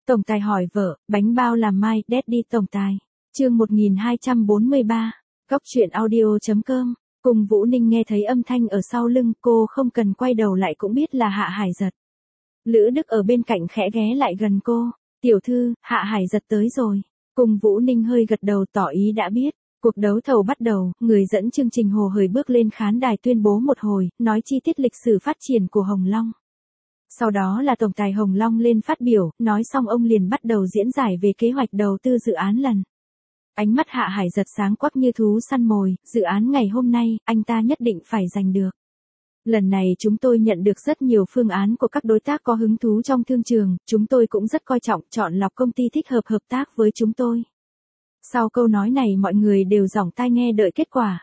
Tổng tài hỏi vợ, bánh bao làm mai, Daddy tổng tài. Chương 1243. Góc truyện audio.com. Cùng Vũ Ninh nghe thấy âm thanh ở sau lưng, cô không cần quay đầu lại cũng biết là Hạ Hải Giật. Lữ Đức ở bên cạnh khẽ ghé lại gần cô. Tiểu thư, Hạ Hải Giật tới rồi. Cùng Vũ Ninh hơi gật đầu tỏ ý đã biết. Cuộc đấu thầu bắt đầu, người dẫn chương trình Hồ Hời bước lên khán đài tuyên bố một hồi, nói chi tiết lịch sử phát triển của Hồng Long. Sau đó là Tổng tài Hồng Long lên phát biểu, nói xong ông liền bắt đầu diễn giải về kế hoạch đầu tư dự án lần. Ánh mắt Hạ Hải Giật sáng quắc như thú săn mồi, dự án ngày hôm nay, anh ta nhất định phải giành được. Lần này chúng tôi nhận được rất nhiều phương án của các đối tác có hứng thú trong thương trường, chúng tôi cũng rất coi trọng chọn lọc công ty thích hợp hợp tác với chúng tôi. Sau câu nói này mọi người đều dòng tai nghe đợi kết quả.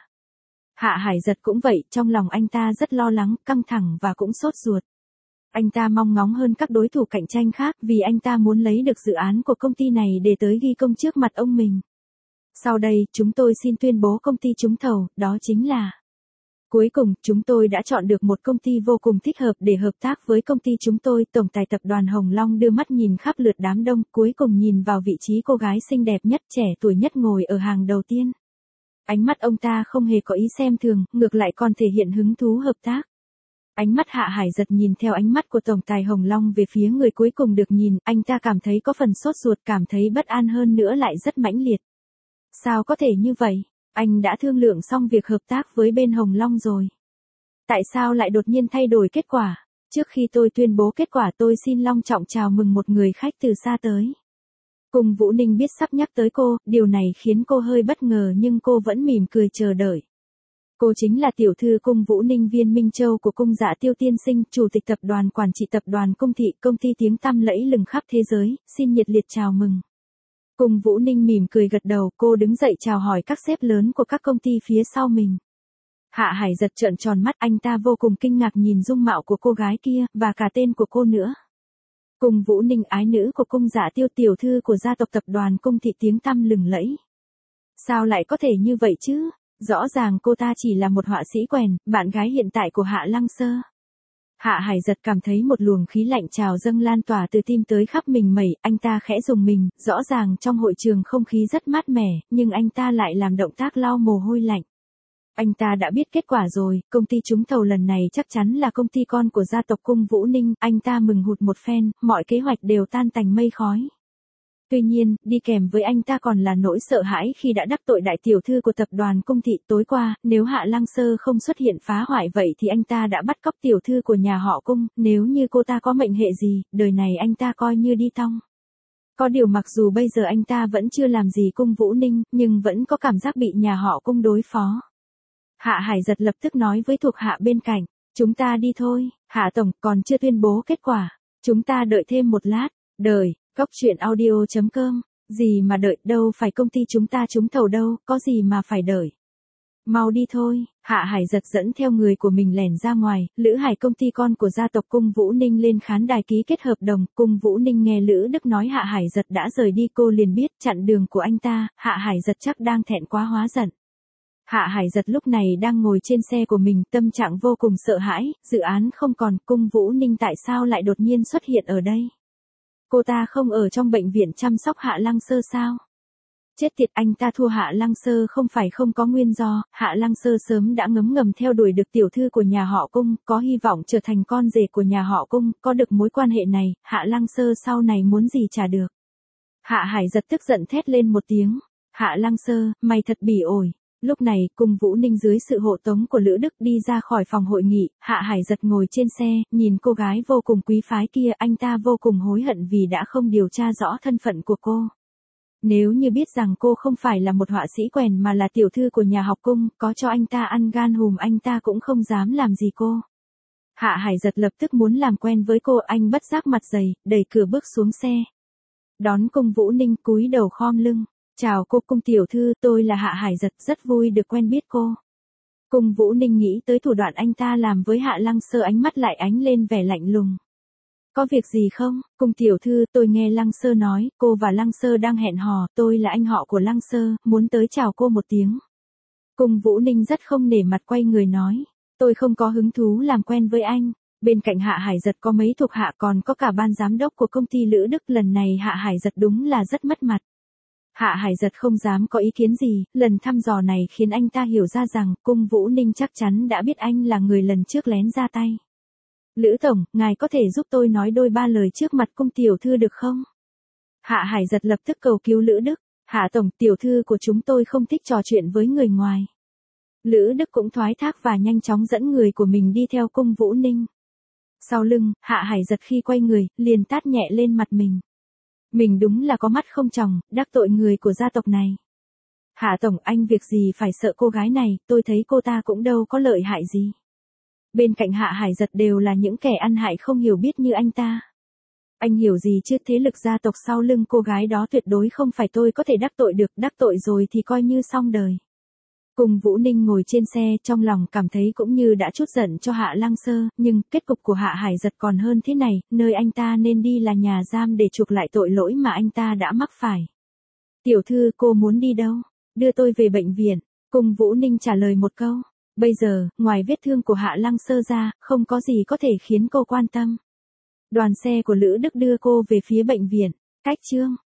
Hạ Hải Giật cũng vậy, trong lòng anh ta rất lo lắng, căng thẳng và cũng sốt ruột. Anh ta mong ngóng hơn các đối thủ cạnh tranh khác vì anh ta muốn lấy được dự án của công ty này để tới ghi công trước mặt ông mình. Sau đây, chúng tôi xin tuyên bố công ty trúng thầu, đó chính là... Cuối cùng, chúng tôi đã chọn được một công ty vô cùng thích hợp để hợp tác với công ty chúng tôi. Tổng tài tập đoàn Hồng Long đưa mắt nhìn khắp lượt đám đông, cuối cùng nhìn vào vị trí cô gái xinh đẹp nhất, trẻ tuổi nhất ngồi ở hàng đầu tiên. Ánh mắt ông ta không hề có ý xem thường, ngược lại còn thể hiện hứng thú hợp tác. Ánh mắt Hạ Hải Giật nhìn theo ánh mắt của Tổng tài Hồng Long về phía người cuối cùng được nhìn, anh ta cảm thấy có phần sốt ruột, cảm thấy bất an hơn nữa lại rất mãnh liệt. Sao có thể như vậy? Anh đã thương lượng xong việc hợp tác với bên Hồng Long rồi. Tại sao lại đột nhiên thay đổi kết quả? Trước khi tôi tuyên bố kết quả tôi xin long trọng chào mừng một người khách từ xa tới. Cùng Vũ Ninh biết sắp nhắc tới cô, điều này khiến cô hơi bất ngờ nhưng cô vẫn mỉm cười chờ đợi. Cô chính là tiểu thư Cung Vũ Ninh Viên Minh Châu của Cung Dạ Tiêu tiên sinh, chủ tịch tập đoàn quản trị tập đoàn Cung Thị, công ty tiếng tăm lẫy lừng khắp thế giới, xin nhiệt liệt chào mừng. Cung Vũ Ninh mỉm cười gật đầu, cô đứng dậy chào hỏi các sếp lớn của các công ty phía sau mình. Hạ Hải Giật trợn tròn mắt, anh ta vô cùng kinh ngạc nhìn dung mạo của cô gái kia, và cả tên của cô nữa. Cung Vũ Ninh, ái nữ của Cung Dạ Tiêu, tiểu thư của gia tộc tập đoàn Cung Thị tiếng tăm lừng lẫy. Sao lại có thể như vậy chứ? Rõ ràng cô ta chỉ là một họa sĩ quèn, bạn gái hiện tại của Hạ Lăng Sơ. Hạ Hải Giật cảm thấy một luồng khí lạnh trào dâng lan tỏa từ tim tới khắp mình mẩy, anh ta khẽ rùng mình, rõ ràng trong hội trường không khí rất mát mẻ, nhưng anh ta lại làm động tác lau mồ hôi lạnh. Anh ta đã biết kết quả rồi, công ty trúng thầu lần này chắc chắn là công ty con của gia tộc Cung Vũ Ninh, anh ta mừng hụt một phen, mọi kế hoạch đều tan tành mây khói. Tuy nhiên, đi kèm với anh ta còn là nỗi sợ hãi khi đã đắc tội đại tiểu thư của tập đoàn Cung Thị. Tối qua, nếu Hạ Lăng Sơ không xuất hiện phá hoại vậy thì anh ta đã bắt cóc tiểu thư của nhà họ Cung, nếu như cô ta có mệnh hệ gì, đời này anh ta coi như đi tong. Có điều mặc dù bây giờ anh ta vẫn chưa làm gì Cung Vũ Ninh, nhưng vẫn có cảm giác bị nhà họ Cung đối phó. Hạ Hải Giật lập tức nói với thuộc hạ bên cạnh, chúng ta đi thôi, Hạ Tổng còn chưa tuyên bố kết quả, chúng ta đợi thêm một lát, đợi. Góc truyện audio.com, gì mà đợi, đâu phải công ty chúng ta trúng thầu đâu, có gì mà phải đợi. Mau đi thôi, Hạ Hải Giật dẫn theo người của mình lẻn ra ngoài, Lữ Hải công ty con của gia tộc Cung Vũ Ninh lên khán đài ký kết hợp đồng, Cung Vũ Ninh nghe Lữ Đức nói Hạ Hải Giật đã rời đi cô liền biết chặn đường của anh ta, Hạ Hải Giật chắc đang thẹn quá hóa giận. Hạ Hải Giật lúc này đang ngồi trên xe của mình, tâm trạng vô cùng sợ hãi, dự án không còn, Cung Vũ Ninh tại sao lại đột nhiên xuất hiện ở đây? Cô ta không ở trong bệnh viện chăm sóc Hạ Lăng Sơ sao? Chết tiệt, anh ta thua Hạ Lăng Sơ không phải không có nguyên do, Hạ Lăng Sơ sớm đã ngấm ngầm theo đuổi được tiểu thư của nhà họ Cung, có hy vọng trở thành con rể của nhà họ Cung, có được mối quan hệ này, Hạ Lăng Sơ sau này muốn gì trả được. Hạ Hải Giật tức giận thét lên một tiếng, Hạ Lăng Sơ, mày thật bỉ ổi. Lúc này, Cung Vũ Ninh dưới sự hộ tống của Lữ Đức đi ra khỏi phòng hội nghị, Hạ Hải Giật ngồi trên xe, nhìn cô gái vô cùng quý phái kia, anh ta vô cùng hối hận vì đã không điều tra rõ thân phận của cô. Nếu như biết rằng cô không phải là một họa sĩ quèn mà là tiểu thư của nhà học Cung, có cho anh ta ăn gan hùm anh ta cũng không dám làm gì cô. Hạ Hải Giật lập tức muốn làm quen với cô, anh bất giác mặt dày, đẩy cửa bước xuống xe. Đón Cung Vũ Ninh cúi đầu khom lưng. Chào cô Cung tiểu thư, tôi là Hạ Hải Giật, rất vui được quen biết cô. Cung Vũ Ninh nghĩ tới thủ đoạn anh ta làm với Hạ Lăng Sơ, ánh mắt lại ánh lên vẻ lạnh lùng. Có việc gì không, Cung tiểu thư, tôi nghe Lăng Sơ nói, cô và Lăng Sơ đang hẹn hò, tôi là anh họ của Lăng Sơ, muốn tới chào cô một tiếng. Cung Vũ Ninh rất không nể mặt quay người nói, tôi không có hứng thú làm quen với anh, Bên cạnh Hạ Hải Giật có mấy thuộc hạ còn có cả ban giám đốc của công ty Lữ Đức, lần này Hạ Hải Giật đúng là rất mất mặt. Hạ Hải Giật không dám có ý kiến gì, lần thăm dò này khiến anh ta hiểu ra rằng Cung Vũ Ninh chắc chắn đã biết anh là người lần trước lén ra tay. Lữ tổng, ngài có thể giúp tôi nói đôi ba lời trước mặt cung tiểu thư được không? Hạ Hải Giật lập tức cầu cứu Lữ Đức. Hạ tổng, tiểu thư của chúng tôi không thích trò chuyện với người ngoài. Lữ Đức cũng thoái thác và nhanh chóng dẫn người của mình đi theo Cung Vũ Ninh. Sau lưng, Hạ Hải Giật khi quay người, liền tát nhẹ lên mặt mình. Mình đúng là có mắt không tròng, đắc tội người của gia tộc này. Hạ tổng, anh việc gì phải sợ cô gái này, tôi thấy cô ta cũng đâu có lợi hại gì. Bên cạnh Hạ Hải Giật đều là những kẻ ăn hại không hiểu biết như anh ta. Anh hiểu gì chứ, thế lực gia tộc sau lưng cô gái đó tuyệt đối không phải tôi có thể đắc tội được, đắc tội rồi thì coi như xong đời. Cùng Vũ Ninh ngồi trên xe, trong lòng cảm thấy cũng như đã chút giận cho Hạ Lăng Sơ, nhưng kết cục của Hạ Hải Giật còn hơn thế này, nơi anh ta nên đi là nhà giam để chuộc lại tội lỗi mà anh ta đã mắc phải. Tiểu thư, cô muốn đi đâu? Đưa tôi về bệnh viện. Cùng Vũ Ninh trả lời một câu. Bây giờ, ngoài vết thương của Hạ Lăng Sơ ra, không có gì có thể khiến cô quan tâm. Đoàn xe của Lữ Đức đưa cô về phía bệnh viện. Cách chương